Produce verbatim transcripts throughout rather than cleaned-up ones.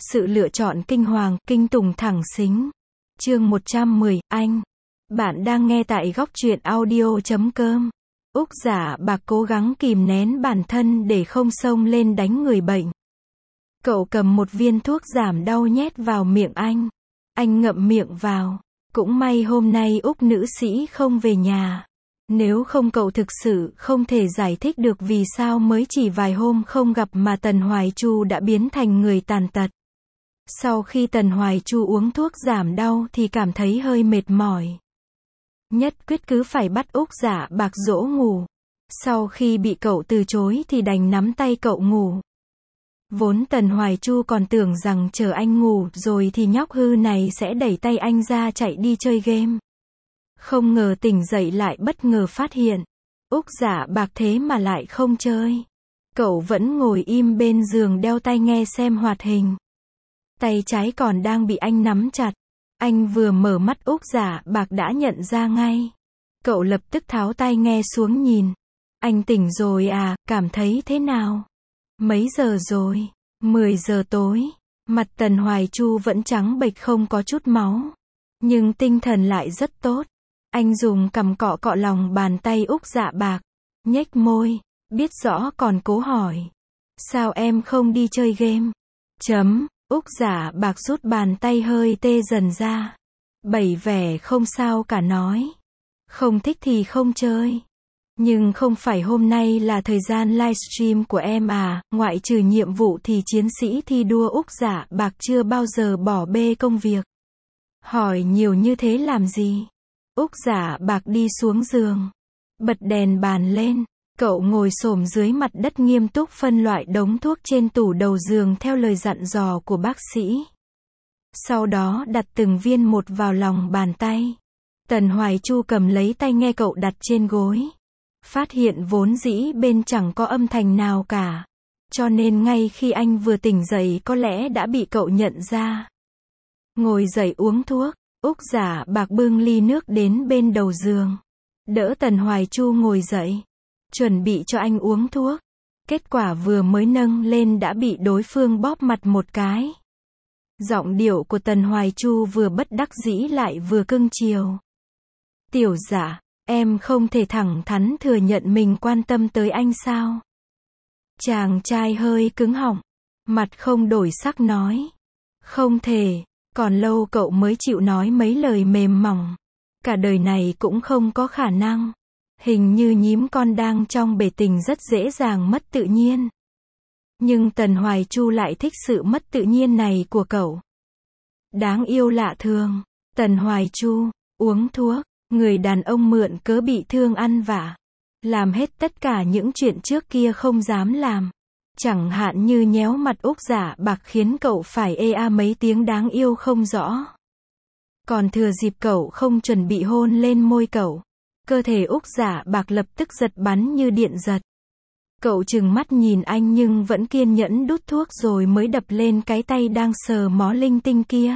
Sự lựa chọn kinh hoàng, kinh tủng thẳng xính. Chương một trăm mười, anh. Bạn đang nghe tại góc truyện audio chấm com. Úc Giả Bạc cố gắng kìm nén bản thân để không xông lên đánh người bệnh. Cậu cầm một viên thuốc giảm đau nhét vào miệng anh. Anh ngậm miệng vào. Cũng may hôm nay Úc nữ sĩ không về nhà. Nếu không cậu thực sự không thể giải thích được vì sao mới chỉ vài hôm không gặp mà Tần Hoài Chu đã biến thành người tàn tật. Sau khi Tần Hoài Chu uống thuốc giảm đau thì cảm thấy hơi mệt mỏi. Nhất quyết cứ phải bắt Úc Giả Bạc dỗ ngủ. Sau khi bị cậu từ chối thì đành nắm tay cậu ngủ. Vốn Tần Hoài Chu còn tưởng rằng chờ anh ngủ rồi thì nhóc hư này sẽ đẩy tay anh ra chạy đi chơi game. Không ngờ tỉnh dậy lại bất ngờ phát hiện. Úc Giả Bạc thế mà lại không chơi. Cậu vẫn ngồi im bên giường đeo tai nghe xem hoạt hình. Tay trái còn đang bị anh nắm chặt. Anh vừa mở mắt Úc Giả Bạc đã nhận ra ngay. Cậu lập tức tháo tai nghe xuống nhìn. Anh tỉnh rồi à, cảm thấy thế nào? Mấy giờ rồi? mười giờ tối. Mặt Tần Hoài Chu vẫn trắng bệch không có chút máu. Nhưng tinh thần lại rất tốt. Anh dùng cằm cọ cọ lòng bàn tay Úc Dạ Bạc. Nhếch môi. Biết rõ còn cố hỏi. Sao em không đi chơi game? Chấm. Úc Giả Bạc rút bàn tay hơi tê dần ra. Bày vẻ không sao cả nói. Không thích thì không chơi. Nhưng không phải hôm nay là thời gian livestream của em à, ngoại trừ nhiệm vụ thì chiến sĩ thi đua Úc Giả Bạc chưa bao giờ bỏ bê công việc. Hỏi nhiều như thế làm gì? Úc Giả Bạc đi xuống giường. Bật đèn bàn lên. Cậu ngồi xổm dưới mặt đất nghiêm túc phân loại đống thuốc trên tủ đầu giường theo lời dặn dò của bác sĩ. Sau đó đặt từng viên một vào lòng bàn tay. Tần Hoài Chu cầm lấy tai nghe cậu đặt trên gối. Phát hiện vốn dĩ bên chẳng có âm thanh nào cả. Cho nên ngay khi anh vừa tỉnh dậy có lẽ đã bị cậu nhận ra. Ngồi dậy uống thuốc, Úc Giả Bạc bưng ly nước đến bên đầu giường. Đỡ Tần Hoài Chu ngồi dậy. Chuẩn bị cho anh uống thuốc. Kết quả vừa mới nâng lên đã bị đối phương bóp mặt một cái. Giọng điệu của Tần Hoài Chu vừa bất đắc dĩ lại vừa cưng chiều. Tiểu Giả, em không thể thẳng thắn thừa nhận mình quan tâm tới anh sao? Chàng trai hơi cứng họng. Mặt không đổi sắc nói. Không thể, còn lâu cậu mới chịu nói mấy lời mềm mỏng. Cả đời này cũng không có khả năng. Hình như nhím con đang trong bể tình rất dễ dàng mất tự nhiên. Nhưng Tần Hoài Chu lại thích sự mất tự nhiên này của cậu. Đáng yêu lạ thường. Tần Hoài Chu, uống thuốc, người đàn ông mượn cớ bị thương ăn vạ. Làm hết tất cả những chuyện trước kia không dám làm. Chẳng hạn như nhéo mặt Úc Giả Bạc khiến cậu phải ê a mấy tiếng đáng yêu không rõ. Còn thừa dịp cậu không chuẩn bị hôn lên môi cậu. Cơ thể Úc Giả Bạc lập tức giật bắn như điện giật. Cậu trừng mắt nhìn anh nhưng vẫn kiên nhẫn đút thuốc rồi mới đập lên cái tay đang sờ mó linh tinh kia.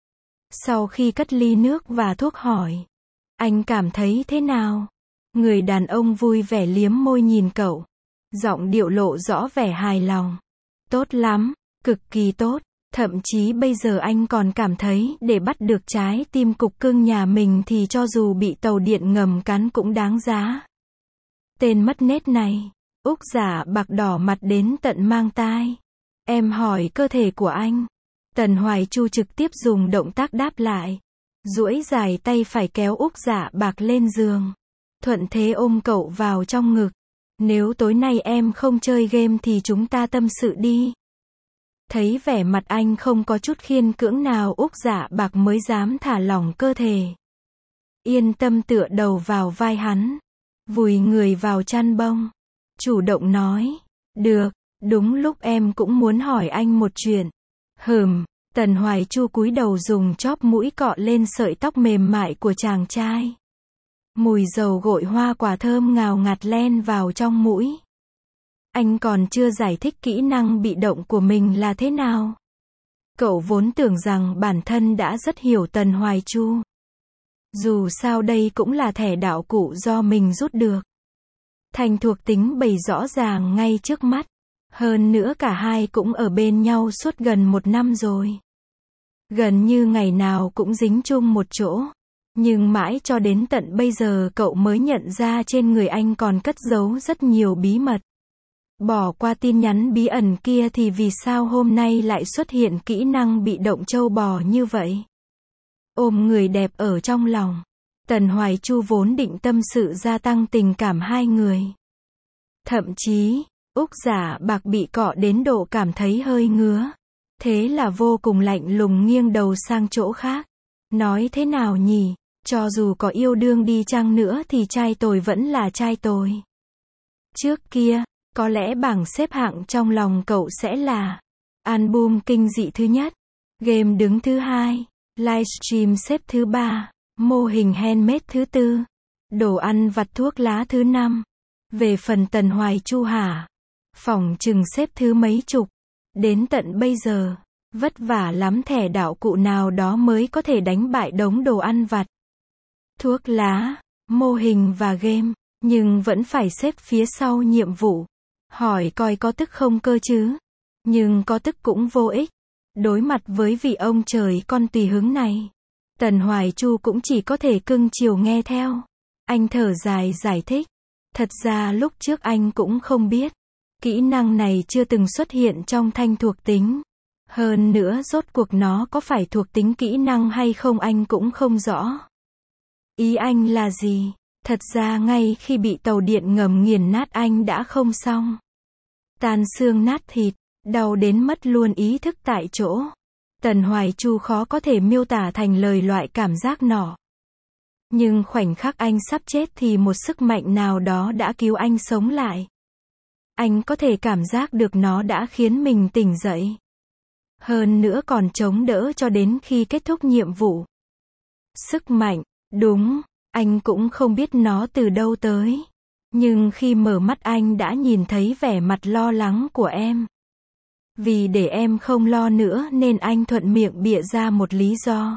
Sau khi cất ly nước và thuốc hỏi. Anh cảm thấy thế nào? Người đàn ông vui vẻ liếm môi nhìn cậu. Giọng điệu lộ rõ vẻ hài lòng. Tốt lắm, cực kỳ tốt. Thậm chí bây giờ anh còn cảm thấy để bắt được trái tim cục cưng nhà mình thì cho dù bị tàu điện ngầm cắn cũng đáng giá. Tên mất nết này. Úc Giả Bạc đỏ mặt đến tận mang tai. Em hỏi cơ thể của anh. Tần Hoài Chu trực tiếp dùng động tác đáp lại. Duỗi dài tay phải kéo Úc Giả Bạc lên giường. Thuận thế ôm cậu vào trong ngực. Nếu tối nay em không chơi game thì chúng ta tâm sự đi. Thấy vẻ mặt anh không có chút khiên cưỡng nào Úc Giả Bạc mới dám thả lỏng cơ thể. Yên tâm tựa đầu vào vai hắn. Vùi người vào chăn bông. Chủ động nói. Được, đúng lúc em cũng muốn hỏi anh một chuyện. Hừm, Tần Hoài Chu cúi đầu dùng chóp mũi cọ lên sợi tóc mềm mại của chàng trai. Mùi dầu gội hoa quả thơm ngào ngạt len vào trong mũi. Anh còn chưa giải thích kỹ năng bị động của mình là thế nào. Cậu vốn tưởng rằng bản thân đã rất hiểu Tần Hoài Chu. Dù sao đây cũng là thẻ đạo cụ do mình rút được. Thành thuộc tính bày rõ ràng ngay trước mắt. Hơn nữa cả hai cũng ở bên nhau suốt gần một năm rồi. Gần như ngày nào cũng dính chung một chỗ. Nhưng mãi cho đến tận bây giờ cậu mới nhận ra trên người anh còn cất giấu rất nhiều bí mật. Bỏ qua tin nhắn bí ẩn kia thì vì sao hôm nay lại xuất hiện kỹ năng bị động trâu bò như vậy? Ôm người đẹp ở trong lòng. Tần Hoài Chu vốn định tâm sự gia tăng tình cảm hai người. Thậm chí, Úc Giả Bạc bị cọ đến độ cảm thấy hơi ngứa. Thế là vô cùng lạnh lùng nghiêng đầu sang chỗ khác. Nói thế nào nhỉ? Cho dù có yêu đương đi chăng nữa thì trai tồi vẫn là trai tồi. Trước kia, có lẽ bảng xếp hạng trong lòng cậu sẽ là album kinh dị thứ nhất, game đứng thứ hai, livestream xếp thứ ba, mô hình handmade thứ tư, đồ ăn vặt thuốc lá thứ năm. Về phần Tần Hoài Chu hả? Phỏng chừng xếp thứ mấy chục. Đến tận bây giờ, vất vả lắm thẻ đạo cụ nào đó mới có thể đánh bại đống đồ ăn vặt, thuốc lá, mô hình và game, nhưng vẫn phải xếp phía sau nhiệm vụ. Hỏi coi có tức không cơ chứ? Nhưng có tức cũng vô ích. Đối mặt với vị ông trời con tùy hứng này, Tần Hoài Chu cũng chỉ có thể cưng chiều nghe theo. Anh thở dài giải thích. Thật ra lúc trước anh cũng không biết. Kỹ năng này chưa từng xuất hiện trong thanh thuộc tính. Hơn nữa rốt cuộc nó có phải thuộc tính kỹ năng hay không anh cũng không rõ. Ý anh là gì? Thật ra ngay khi bị tàu điện ngầm nghiền nát anh đã không xong. Tan xương nát thịt, đau đến mất luôn ý thức tại chỗ. Tần Hoài Chu khó có thể miêu tả thành lời loại cảm giác nọ. Nhưng khoảnh khắc anh sắp chết thì một sức mạnh nào đó đã cứu anh sống lại. Anh có thể cảm giác được nó đã khiến mình tỉnh dậy. Hơn nữa còn chống đỡ cho đến khi kết thúc nhiệm vụ. Sức mạnh, đúng, anh cũng không biết nó từ đâu tới. Nhưng khi mở mắt anh đã nhìn thấy vẻ mặt lo lắng của em. Vì để em không lo nữa nên anh thuận miệng bịa ra một lý do.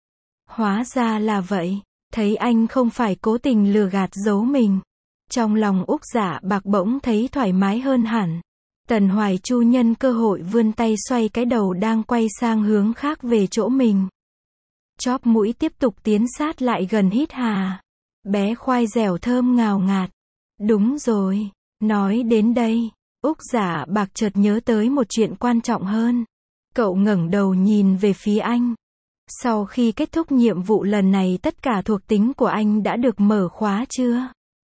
Hóa ra là vậy, thấy anh không phải cố tình lừa gạt giấu mình. Trong lòng Úc Giả Bạc bỗng thấy thoải mái hơn hẳn. Tần Hoài Chu nhân cơ hội vươn tay xoay cái đầu đang quay sang hướng khác về chỗ mình. Chóp mũi tiếp tục tiến sát lại gần hít hà. Bé khoai dẻo thơm ngào ngạt. Đúng rồi, nói đến đây, Úc Giả Bạc chợt nhớ tới một chuyện quan trọng hơn. Cậu ngẩng đầu nhìn về phía anh. Sau khi kết thúc nhiệm vụ lần này tất cả thuộc tính của anh đã được mở khóa chưa?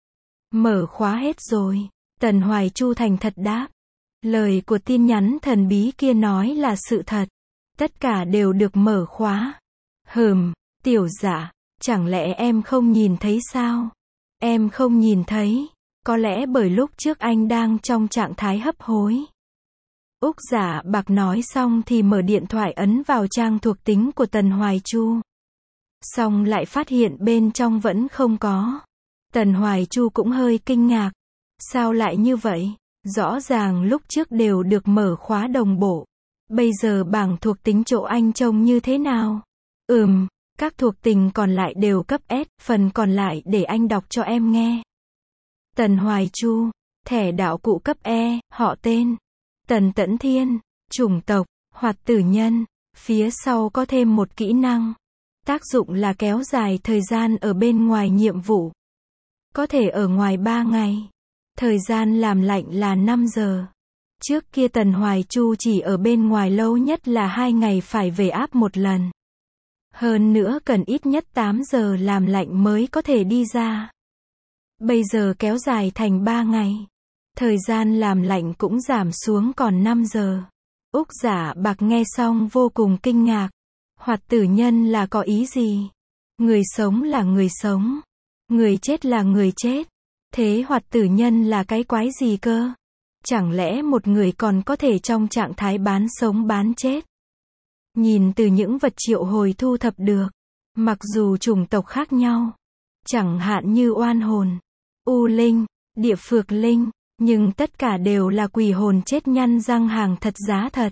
Mở khóa hết rồi. Tần Hoài Chu thành thật đáp. Lời của tin nhắn thần bí kia nói là sự thật. Tất cả đều được mở khóa. Hừm, tiểu Giả, chẳng lẽ em không nhìn thấy sao? Em không nhìn thấy. Có lẽ bởi lúc trước anh đang trong trạng thái hấp hối. Úc Giả Bạc nói xong thì mở điện thoại ấn vào trang thuộc tính của Tần Hoài Chu. Xong lại phát hiện bên trong vẫn không có. Tần Hoài Chu cũng hơi kinh ngạc. Sao lại như vậy? Rõ ràng lúc trước đều được mở khóa đồng bộ. Bây giờ bảng thuộc tính chỗ anh trông như thế nào? Ừm, các thuộc tính còn lại đều cấp S, phần còn lại để anh đọc cho em nghe. Tần Hoài Chu, thẻ đạo cụ cấp E, họ tên, Tần Tẫn Thiên, chủng tộc, Hoạt tử nhân, phía sau có thêm một kỹ năng. Tác dụng là kéo dài thời gian ở bên ngoài nhiệm vụ. Có thể ở ngoài ba ngày. Thời gian làm lạnh là năm giờ. Trước kia Tần Hoài Chu chỉ ở bên ngoài lâu nhất là hai ngày phải về áp một lần. Hơn nữa cần ít nhất tám giờ làm lạnh mới có thể đi ra. Bây giờ kéo dài thành ba ngày. Thời gian làm lạnh cũng giảm xuống còn năm giờ. Úc Giả Bạc nghe xong vô cùng kinh ngạc. Hoạt tử nhân là có ý gì? Người sống là người sống. Người chết là người chết. Thế hoạt tử nhân là cái quái gì cơ? Chẳng lẽ một người còn có thể trong trạng thái bán sống bán chết? Nhìn từ những vật triệu hồi thu thập được, mặc dù chủng tộc khác nhau, chẳng hạn như oan hồn, u linh, địa phược linh, nhưng tất cả đều là quỷ hồn chết nhăn răng hàng thật giá thật.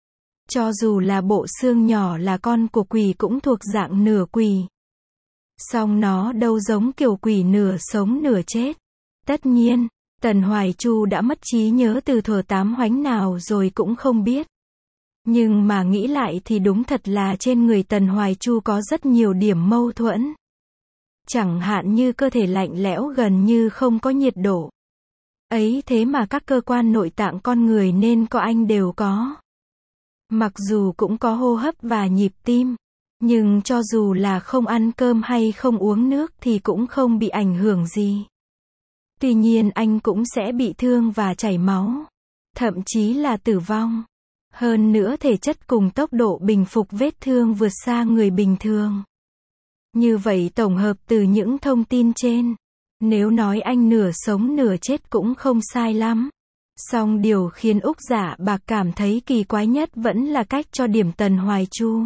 Cho dù là bộ xương nhỏ là con của quỷ cũng thuộc dạng nửa quỷ. Song nó đâu giống kiểu quỷ nửa sống nửa chết. Tất nhiên, Tần Hoài Chu đã mất trí nhớ từ thuở tám hoánh nào rồi cũng không biết. Nhưng mà nghĩ lại thì đúng thật là trên người Tần Hoài Chu có rất nhiều điểm mâu thuẫn. Chẳng hạn như cơ thể lạnh lẽo gần như không có nhiệt độ. Ấy thế mà các cơ quan nội tạng con người nên có anh đều có. Mặc dù cũng có hô hấp và nhịp tim, nhưng cho dù là không ăn cơm hay không uống nước thì cũng không bị ảnh hưởng gì. Tuy nhiên anh cũng sẽ bị thương và chảy máu, thậm chí là tử vong. Hơn nữa thể chất cùng tốc độ bình phục vết thương vượt xa người bình thường. Như vậy tổng hợp từ những thông tin trên, nếu nói anh nửa sống nửa chết cũng không sai lắm. Song điều khiến Úc Dạ Bạc cảm thấy kỳ quái nhất vẫn là cách cho điểm Tần Hoài Chu.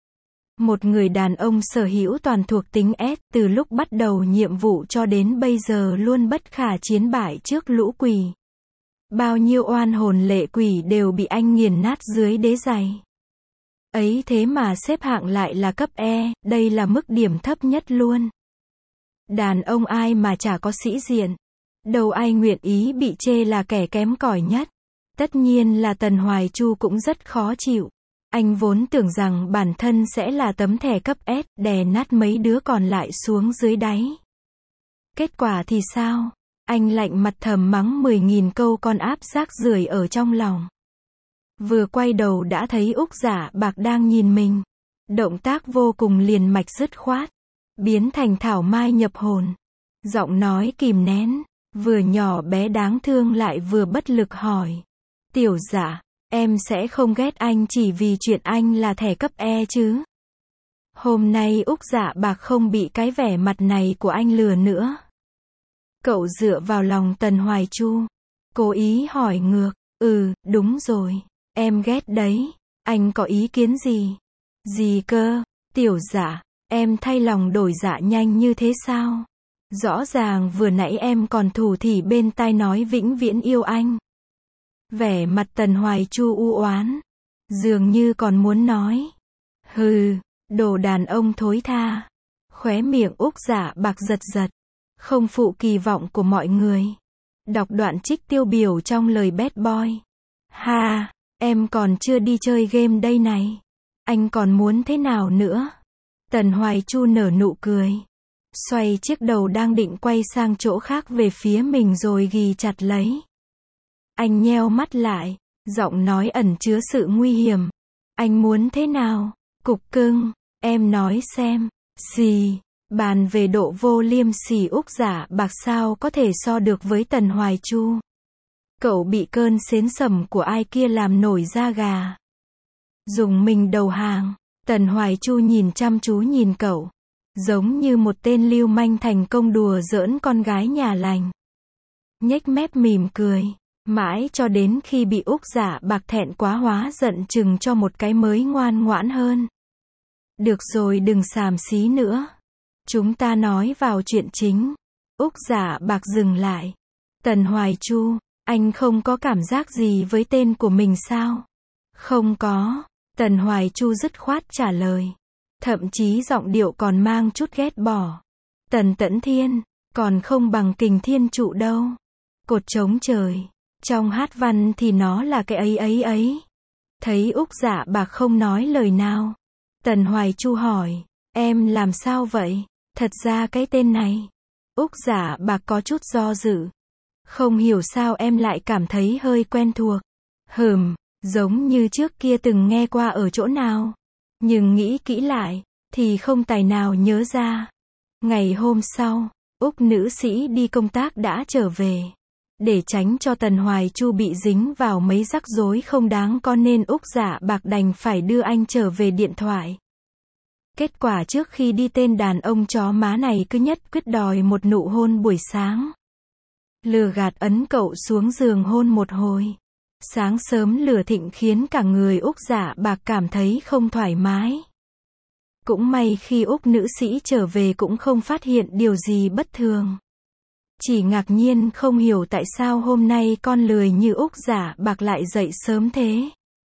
Một người đàn ông sở hữu toàn thuộc tính S, từ lúc bắt đầu nhiệm vụ cho đến bây giờ luôn bất khả chiến bại trước lũ quỷ. Bao nhiêu oan hồn lệ quỷ đều bị anh nghiền nát dưới đế giày. Ấy thế mà xếp hạng lại là cấp E, đây là mức điểm thấp nhất luôn. Đàn ông ai mà chả có sĩ diện. Đâu ai nguyện ý bị chê là kẻ kém cỏi nhất. Tất nhiên là Tần Hoài Chu cũng rất khó chịu. Anh vốn tưởng rằng bản thân sẽ là tấm thẻ cấp S, đè nát mấy đứa còn lại xuống dưới đáy. Kết quả thì sao? Anh lạnh mặt thầm mắng mười nghìn câu con áp rác rưởi ở trong lòng. Vừa quay đầu đã thấy Úc Dạ Bạc đang nhìn mình. Động tác vô cùng liền mạch dứt khoát. Biến thành thảo mai nhập hồn. Giọng nói kìm nén. Vừa nhỏ bé đáng thương lại vừa bất lực hỏi. Tiểu Dạ, em sẽ không ghét anh chỉ vì chuyện anh là thẻ cấp E chứ? Hôm nay Úc Dạ Bạc không bị cái vẻ mặt này của anh lừa nữa. Cậu dựa vào lòng Tần Hoài Chu. Cố ý hỏi ngược. Ừ, đúng rồi. Em ghét đấy. Anh có ý kiến gì? Gì cơ? Tiểu Dạ, em thay lòng đổi dạ nhanh như thế sao? Rõ ràng vừa nãy em còn thủ thỉ bên tai nói vĩnh viễn yêu anh. Vẻ mặt Tần Hoài Chu u oán. Dường như còn muốn nói. Hừ, đồ đàn ông thối tha. Khóe miệng Úc Dạ Bạc giật giật. Không phụ kỳ vọng của mọi người. Đọc đoạn trích tiêu biểu trong lời bad boy. Ha, em còn chưa đi chơi game đây này. Anh còn muốn thế nào nữa? Tần Hoài Chu nở nụ cười. Xoay chiếc đầu đang định quay sang chỗ khác về phía mình rồi ghì chặt lấy. Anh nheo mắt lại, giọng nói ẩn chứa sự nguy hiểm. Anh muốn thế nào? Cục cưng, em nói xem. Xì, bàn về độ vô liêm sỉ Úc Dạ Bạc sao có thể so được với Tần Hoài Chu. Cậu bị cơn xến sẩm của ai kia làm nổi da gà. Dùng mình đầu hàng. Tần Hoài Chu nhìn chăm chú nhìn cậu. Giống như một tên lưu manh thành công đùa giỡn con gái nhà lành. Nhếch mép mỉm cười. Mãi cho đến khi bị Úc Dạ Bạc thẹn quá hóa giận chừng cho một cái mới ngoan ngoãn hơn. Được rồi, đừng xàm xí nữa. Chúng ta nói vào chuyện chính. Úc Dạ Bạc dừng lại. Tần Hoài Chu, anh không có cảm giác gì với tên của mình sao? Không có. Tần Hoài Chu dứt khoát trả lời. Thậm chí giọng điệu còn mang chút ghét bỏ. Tần Tẫn Thiên, còn không bằng Kình Thiên Trụ đâu. Cột trống trời. Trong hát văn thì nó là cái ấy ấy ấy. Thấy Úc Dạ Bạc không nói lời nào. Tần Hoài Chu hỏi, em làm sao vậy? Thật ra cái tên này. Úc Dạ Bạc có chút do dự. Không hiểu sao em lại cảm thấy hơi quen thuộc. Hừm, giống như trước kia từng nghe qua ở chỗ nào. Nhưng nghĩ kỹ lại, thì không tài nào nhớ ra. Ngày hôm sau, Úc nữ sĩ đi công tác đã trở về. Để tránh cho Tần Hoài Chu bị dính vào mấy rắc rối không đáng có nên Úc Dạ Bạc đành phải đưa anh trở về điện thoại. Kết quả trước khi đi tên đàn ông chó má này cứ nhất quyết đòi một nụ hôn buổi sáng. Lừa gạt ấn cậu xuống giường hôn một hồi. Sáng sớm lửa thịnh khiến cả người Úc Dạ Bạc cảm thấy không thoải mái. Cũng may khi Úc nữ sĩ trở về cũng không phát hiện điều gì bất thường. Chỉ ngạc nhiên không hiểu tại sao hôm nay con lười như Úc Dạ Bạc lại dậy sớm thế.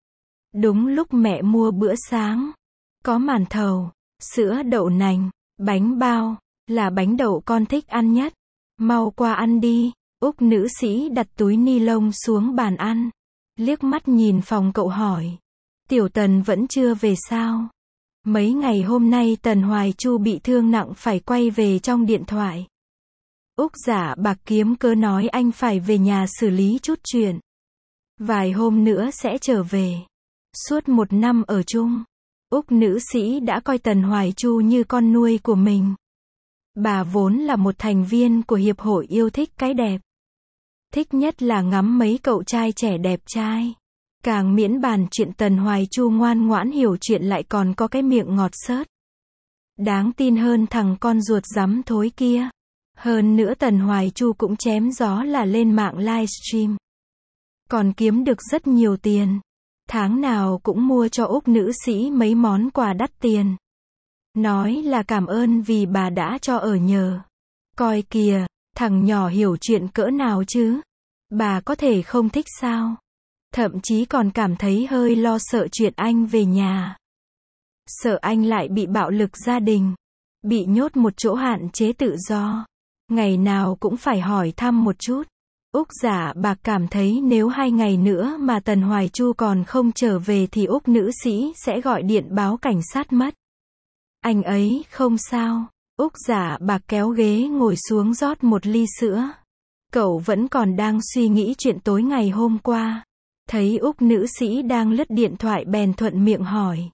Đúng lúc mẹ mua bữa sáng. Có màn thầu, sữa đậu nành, bánh bao, là bánh đậu con thích ăn nhất. Mau qua ăn đi. Úc nữ sĩ đặt túi ni lông xuống bàn ăn. Liếc mắt nhìn phòng cậu hỏi. Tiểu Tần vẫn chưa về sao? Mấy ngày hôm nay Tần Hoài Chu bị thương nặng phải quay về trong điện thoại. Úc Giả Bạc kiếm cớ nói anh phải về nhà xử lý chút chuyện. Vài hôm nữa sẽ trở về. Suốt một năm ở chung, Úc nữ sĩ đã coi Tần Hoài Chu như con nuôi của mình. Bà vốn là một thành viên của Hiệp hội yêu thích cái đẹp. Thích nhất là ngắm mấy cậu trai trẻ đẹp trai. Càng miễn bàn chuyện Tần Hoài Chu ngoan ngoãn hiểu chuyện lại còn có cái miệng ngọt xớt. Đáng tin hơn thằng con ruột rắm thối kia. Hơn nữa Tần Hoài Chu cũng chém gió là lên mạng livestream. Còn kiếm được rất nhiều tiền. Tháng nào cũng mua cho Úc nữ sĩ mấy món quà đắt tiền. Nói là cảm ơn vì bà đã cho ở nhờ. Coi kìa, thằng nhỏ hiểu chuyện cỡ nào chứ. Bà có thể không thích sao? Thậm chí còn cảm thấy hơi lo sợ chuyện anh về nhà. Sợ anh lại bị bạo lực gia đình. Bị nhốt một chỗ hạn chế tự do. Ngày nào cũng phải hỏi thăm một chút. Úc Giả Bạc cảm thấy nếu hai ngày nữa mà Tần Hoài Chu còn không trở về thì Úc nữ sĩ sẽ gọi điện báo cảnh sát mất. Anh ấy không sao. Úc Giả Bạc kéo ghế ngồi xuống rót một ly sữa. Cậu vẫn còn đang suy nghĩ chuyện tối ngày hôm qua. Thấy Úc nữ sĩ đang lướt điện thoại bèn thuận miệng hỏi.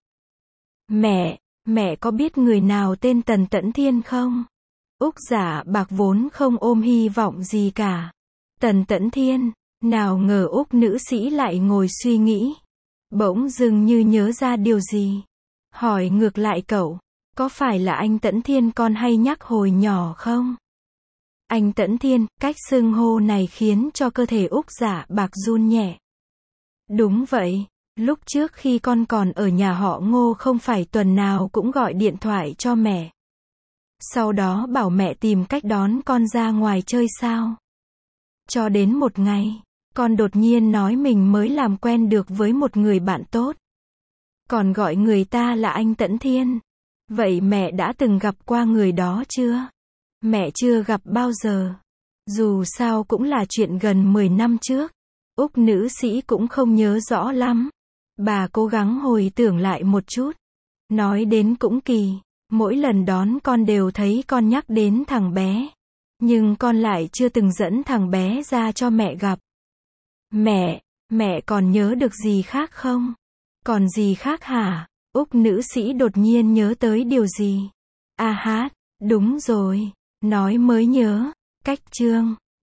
Mẹ, mẹ có biết người nào tên Tần Tẫn Thiên không? Úc Giả Bạc vốn không ôm hy vọng gì cả. Tần Tẫn Thiên, nào ngờ Úc nữ sĩ lại ngồi suy nghĩ. Bỗng dưng như nhớ ra điều gì. Hỏi ngược lại cậu, có phải là anh Tẫn Thiên con hay nhắc hồi nhỏ không? Anh Tẫn Thiên, cách xưng hô này khiến cho cơ thể Úc Giả Bạc run nhẹ. Đúng vậy, lúc trước khi con còn ở nhà họ Ngô không phải tuần nào cũng gọi điện thoại cho mẹ. Sau đó bảo mẹ tìm cách đón con ra ngoài chơi sao? Cho đến một ngày, con đột nhiên nói mình mới làm quen được với một người bạn tốt. Còn gọi người ta là anh Tẫn Thiên. Vậy mẹ đã từng gặp qua người đó chưa? Mẹ chưa gặp bao giờ. Dù sao cũng là chuyện gần mười năm trước. Úc nữ sĩ cũng không nhớ rõ lắm. Bà cố gắng hồi tưởng lại một chút. Nói đến cũng kỳ. Mỗi lần đón con đều thấy con nhắc đến thằng bé. Nhưng con lại chưa từng dẫn thằng bé ra cho mẹ gặp. Mẹ, mẹ còn nhớ được gì khác không? Còn gì khác hả? Úc nữ sĩ đột nhiên nhớ tới điều gì? À hát, đúng rồi. Nói mới nhớ. Cách chương.